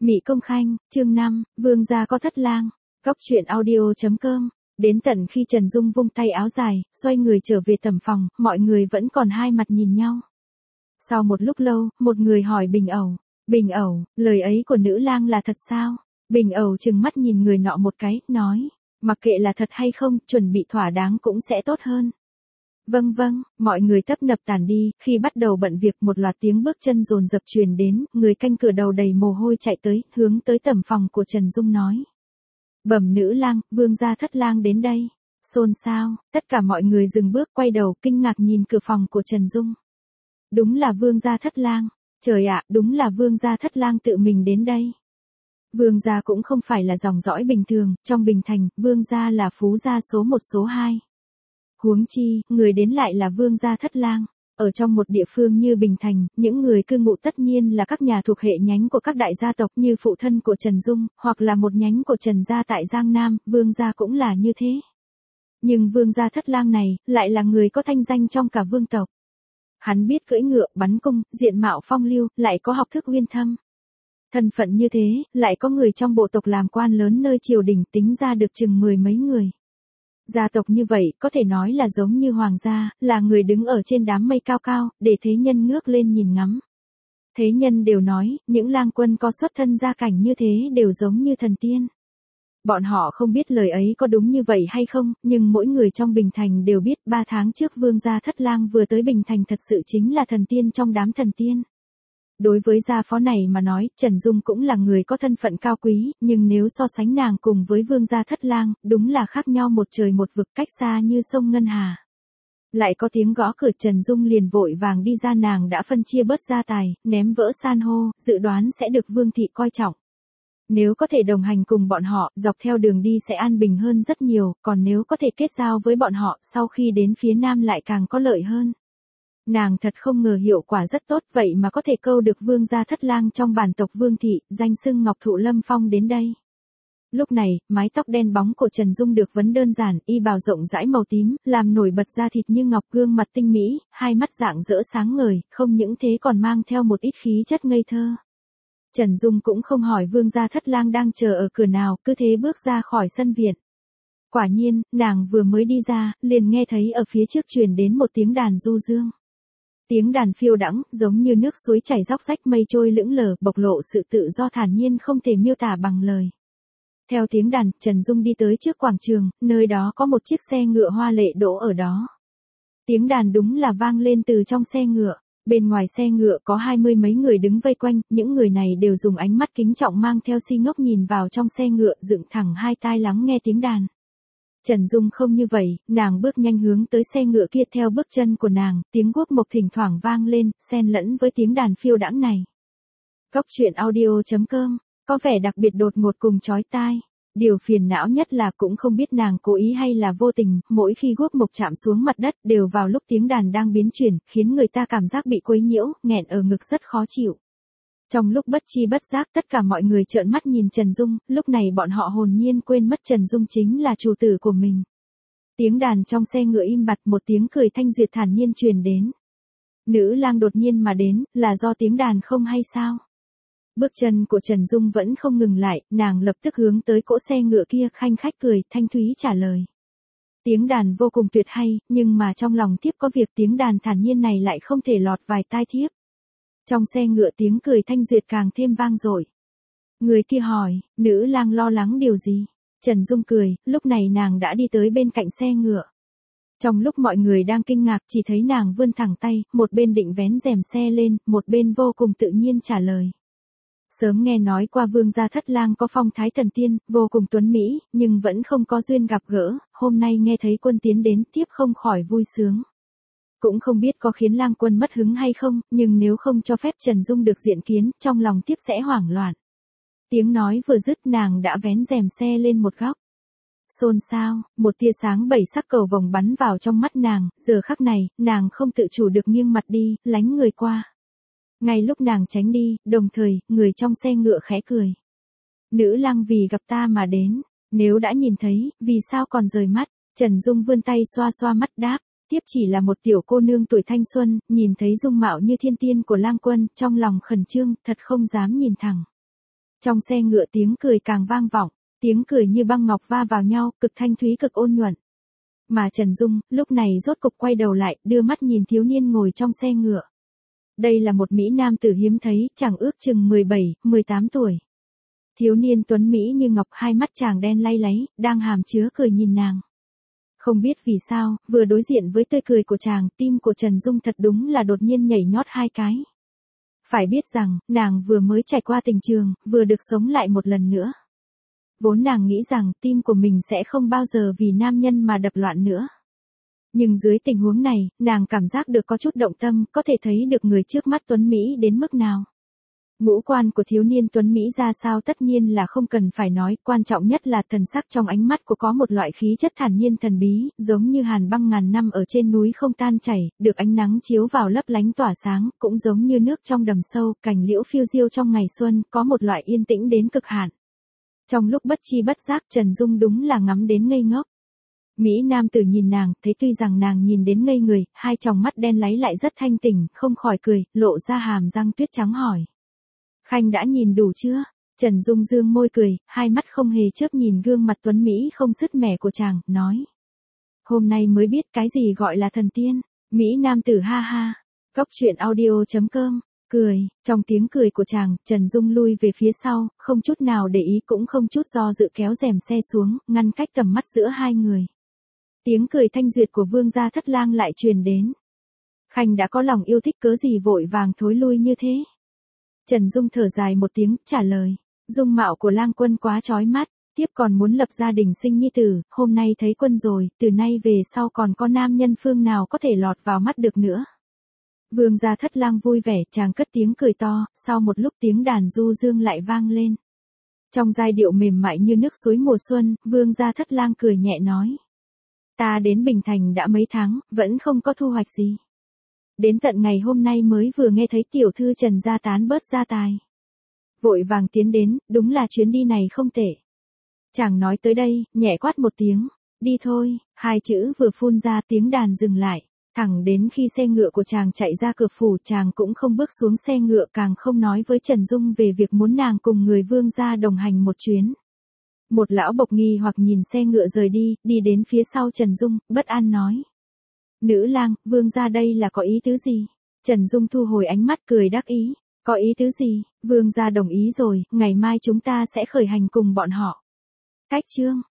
Mị Công Khanh, chương 5, Vương gia có thất lang. Góc truyện audio.com. Đến tận khi Trần Dung vung tay áo dài, xoay người trở về tầm phòng, mọi người vẫn còn hai mặt nhìn nhau. Sau một lúc lâu, một người hỏi Bình Ẩu, lời ấy của nữ lang là thật sao? Bình Ẩu trừng mắt nhìn người nọ một cái, nói, mặc kệ là thật hay không, chuẩn bị thỏa đáng cũng sẽ tốt hơn. Vâng, mọi người tấp nập tản đi, khi bắt đầu bận việc một loạt tiếng bước chân dồn dập truyền đến, người canh cửa đầu đầy mồ hôi chạy tới, hướng tới tầm phòng của Trần Dung nói. Bẩm nữ lang, vương gia thất lang đến đây. Xôn xao, tất cả mọi người dừng bước quay đầu kinh ngạc nhìn cửa phòng của Trần Dung. Đúng là vương gia thất lang, trời ạ, đúng là vương gia thất lang tự mình đến đây. Vương gia cũng không phải là dòng dõi bình thường, trong Bình Thành, vương gia là phú gia số 1 số 2. Huống chi, người đến lại là vương gia thất lang. Ở trong một địa phương như Bình Thành, những người cư ngụ tất nhiên là các nhà thuộc hệ nhánh của các đại gia tộc như phụ thân của Trần Dung, hoặc là một nhánh của Trần gia tại Giang Nam, vương gia cũng là như thế. Nhưng vương gia thất lang này, lại là người có thanh danh trong cả vương tộc. Hắn biết cưỡi ngựa, bắn cung, diện mạo phong lưu, lại có học thức uyên thâm. Thân phận như thế, lại có người trong bộ tộc làm quan lớn nơi triều đình tính ra được chừng 10 mấy người. Gia tộc như vậy, có thể nói là giống như hoàng gia, là người đứng ở trên đám mây cao cao, để thế nhân ngước lên nhìn ngắm. Thế nhân đều nói, những lang quân có xuất thân gia cảnh như thế đều giống như thần tiên. Bọn họ không biết lời ấy có đúng như vậy hay không, nhưng mỗi người trong Bình Thành đều biết 3 tháng trước vương gia thất lang vừa tới Bình Thành thật sự chính là thần tiên trong đám thần tiên. Đối với gia phó này mà nói, Trần Dung cũng là người có thân phận cao quý, nhưng nếu so sánh nàng cùng với vương gia thất lang, đúng là khác nhau một trời một vực, cách xa như sông Ngân Hà. Lại có tiếng gõ cửa, Trần Dung liền vội vàng đi ra, nàng đã phân chia bớt gia tài, ném vỡ san hô, dự đoán sẽ được vương thị coi trọng. Nếu có thể đồng hành cùng bọn họ, dọc theo đường đi sẽ an bình hơn rất nhiều, còn nếu có thể kết giao với bọn họ, sau khi đến phía Nam lại càng có lợi hơn. Nàng thật không ngờ hiệu quả rất tốt, vậy mà có thể câu được vương gia thất lang trong bản tộc vương thị, danh xưng Ngọc Thụ Lâm Phong đến đây. Lúc này, mái tóc đen bóng của Trần Dung được vấn đơn giản, y bào rộng rãi màu tím, làm nổi bật da thịt như ngọc, gương mặt tinh mỹ, hai mắt rạng rỡ sáng ngời, không những thế còn mang theo một ít khí chất ngây thơ. Trần Dung cũng không hỏi vương gia thất lang đang chờ ở cửa nào, cứ thế bước ra khỏi sân viện. Quả nhiên, nàng vừa mới đi ra, liền nghe thấy ở phía trước truyền đến một tiếng đàn du dương. Tiếng đàn phiêu đãng, giống như nước suối chảy róc rách mây trôi lững lờ, bộc lộ sự tự do thản nhiên không thể miêu tả bằng lời. Theo tiếng đàn, Trần Dung đi tới trước quảng trường, nơi đó có một chiếc xe ngựa hoa lệ đỗ ở đó. Tiếng đàn đúng là vang lên từ trong xe ngựa. Bên ngoài xe ngựa có 20 mấy người đứng vây quanh, những người này đều dùng ánh mắt kính trọng mang theo si ngốc nhìn vào trong xe ngựa, dựng thẳng hai tai lắng nghe tiếng đàn. Trần Dung không như vậy, nàng bước nhanh hướng tới xe ngựa kia, theo bước chân của nàng, tiếng guốc mộc thỉnh thoảng vang lên, xen lẫn với tiếng đàn phiêu đãng này. Góc truyện audio.com, có vẻ đặc biệt đột ngột cùng chói tai. Điều phiền não nhất là cũng không biết nàng cố ý hay là vô tình, mỗi khi guốc mộc chạm xuống mặt đất đều vào lúc tiếng đàn đang biến chuyển, khiến người ta cảm giác bị quấy nhiễu, nghẹn ở ngực rất khó chịu. Trong lúc bất chi bất giác, tất cả mọi người trợn mắt nhìn Trần Dung, lúc này bọn họ hồn nhiên quên mất Trần Dung chính là chủ tử của mình. Tiếng đàn trong xe ngựa im bặt, một tiếng cười thanh duyệt thản nhiên truyền đến. Nữ lang đột nhiên mà đến, là do tiếng đàn không hay sao? Bước chân của Trần Dung vẫn không ngừng lại, nàng lập tức hướng tới cỗ xe ngựa kia, khanh khách cười, thanh thúy trả lời. Tiếng đàn vô cùng tuyệt hay, nhưng mà trong lòng thiếp có việc, tiếng đàn thản nhiên này lại không thể lọt vài tai thiếp. Trong xe ngựa tiếng cười thanh duyệt càng thêm vang dội. Người kia hỏi, nữ lang lo lắng điều gì? Trần Dung cười, lúc này nàng đã đi tới bên cạnh xe ngựa. Trong lúc mọi người đang kinh ngạc, chỉ thấy nàng vươn thẳng tay, một bên định vén rèm xe lên, một bên vô cùng tự nhiên trả lời. Sớm nghe nói qua vương gia thất lang có phong thái thần tiên, vô cùng tuấn mỹ, nhưng vẫn không có duyên gặp gỡ, hôm nay nghe thấy quân tiến đến, tiếp không khỏi vui sướng. Cũng không biết có khiến lang quân mất hứng hay không, nhưng nếu không cho phép Trần Dung được diện kiến, trong lòng tiếp sẽ hoảng loạn. Tiếng nói vừa dứt, nàng đã vén rèm xe lên một góc. Xôn xao, một tia sáng bảy sắc cầu vồng bắn vào trong mắt nàng, giờ khắc này, nàng không tự chủ được nghiêng mặt đi, lánh người qua. Ngay lúc nàng tránh đi, đồng thời, người trong xe ngựa khẽ cười. Nữ lang vì gặp ta mà đến, nếu đã nhìn thấy, vì sao còn rời mắt? Trần Dung vươn tay xoa xoa mắt đáp, tiếp chỉ là một tiểu cô nương tuổi thanh xuân, nhìn thấy dung mạo như thiên tiên của lang quân, trong lòng khẩn trương, thật không dám nhìn thẳng. Trong xe ngựa tiếng cười càng vang vọng, tiếng cười như băng ngọc va vào nhau, cực thanh thúy cực ôn nhuận. Mà Trần Dung, lúc này rốt cục quay đầu lại, đưa mắt nhìn thiếu niên ngồi trong xe ngựa. Đây là một Mỹ nam tử hiếm thấy, chàng ước chừng 17, 18 tuổi. Thiếu niên tuấn Mỹ như ngọc, hai mắt chàng đen lay láy, đang hàm chứa cười nhìn nàng. Không biết vì sao, vừa đối diện với tươi cười của chàng, tim của Trần Dung thật đúng là đột nhiên nhảy nhót hai cái. Phải biết rằng, nàng vừa mới trải qua tình trường, vừa được sống lại một lần nữa. Vốn nàng nghĩ rằng tim của mình sẽ không bao giờ vì nam nhân mà đập loạn nữa. Nhưng dưới tình huống này, nàng cảm giác được có chút động tâm, có thể thấy được người trước mắt tuấn Mỹ đến mức nào. Ngũ quan của thiếu niên tuấn Mỹ ra sao tất nhiên là không cần phải nói, quan trọng nhất là thần sắc trong ánh mắt của có một loại khí chất thản nhiên thần bí, giống như hàn băng ngàn năm ở trên núi không tan chảy, được ánh nắng chiếu vào lấp lánh tỏa sáng, cũng giống như nước trong đầm sâu, cành liễu phiêu diêu trong ngày xuân, có một loại yên tĩnh đến cực hạn. Trong lúc bất chi bất giác Trần Dung đúng là ngắm đến ngây ngốc. Mỹ nam tử nhìn nàng, thấy tuy rằng nàng nhìn đến ngây người, hai tròng mắt đen láy lại rất thanh tỉnh, không khỏi cười, lộ ra hàm răng tuyết trắng hỏi. Khanh đã nhìn đủ chưa? Trần Dung dương môi cười, hai mắt không hề chớp nhìn gương mặt tuấn Mỹ không sứt mẻ của chàng, nói. Hôm nay mới biết cái gì gọi là thần tiên. Mỹ nam tử ha ha. Cóc truyện audio.com. Cười, trong tiếng cười của chàng, Trần Dung lui về phía sau, không chút nào để ý cũng không chút do dự kéo rèm xe xuống, ngăn cách tầm mắt giữa hai người. Tiếng cười thanh duyệt của vương gia Thất Lang lại truyền đến. Khanh đã có lòng yêu thích cớ gì vội vàng thối lui như thế? Trần Dung thở dài một tiếng, trả lời. Dung mạo của Lang Quân quá chói mắt, tiếp còn muốn lập gia đình sinh nhi tử, hôm nay thấy quân rồi, từ nay về sau còn có nam nhân phương nào có thể lọt vào mắt được nữa. Vương gia Thất Lang vui vẻ, chàng cất tiếng cười to, sau một lúc tiếng đàn du dương lại vang lên. Trong giai điệu mềm mại như nước suối mùa xuân, Vương gia Thất Lang cười nhẹ nói. Ta đến Bình Thành đã mấy tháng, vẫn không có thu hoạch gì. Đến tận ngày hôm nay mới vừa nghe thấy tiểu thư Trần gia tán bớt gia tài. Vội vàng tiến đến, đúng là chuyến đi này không tệ. Chàng nói tới đây, nhẹ quát một tiếng, đi thôi, hai chữ vừa phun ra tiếng đàn dừng lại. Thẳng đến khi xe ngựa của chàng chạy ra cửa phủ, chàng cũng không bước xuống xe ngựa, càng không nói với Trần Dung về việc muốn nàng cùng người vương gia đồng hành một chuyến. Một lão bộc nghi hoặc nhìn xe ngựa rời đi, đi đến phía sau Trần Dung, bất an nói. Nữ lang, vương gia đây là có ý tứ gì? Trần Dung thu hồi ánh mắt cười đắc ý. Có ý tứ gì? Vương gia đồng ý rồi, ngày mai chúng ta sẽ khởi hành cùng bọn họ. Cách chương.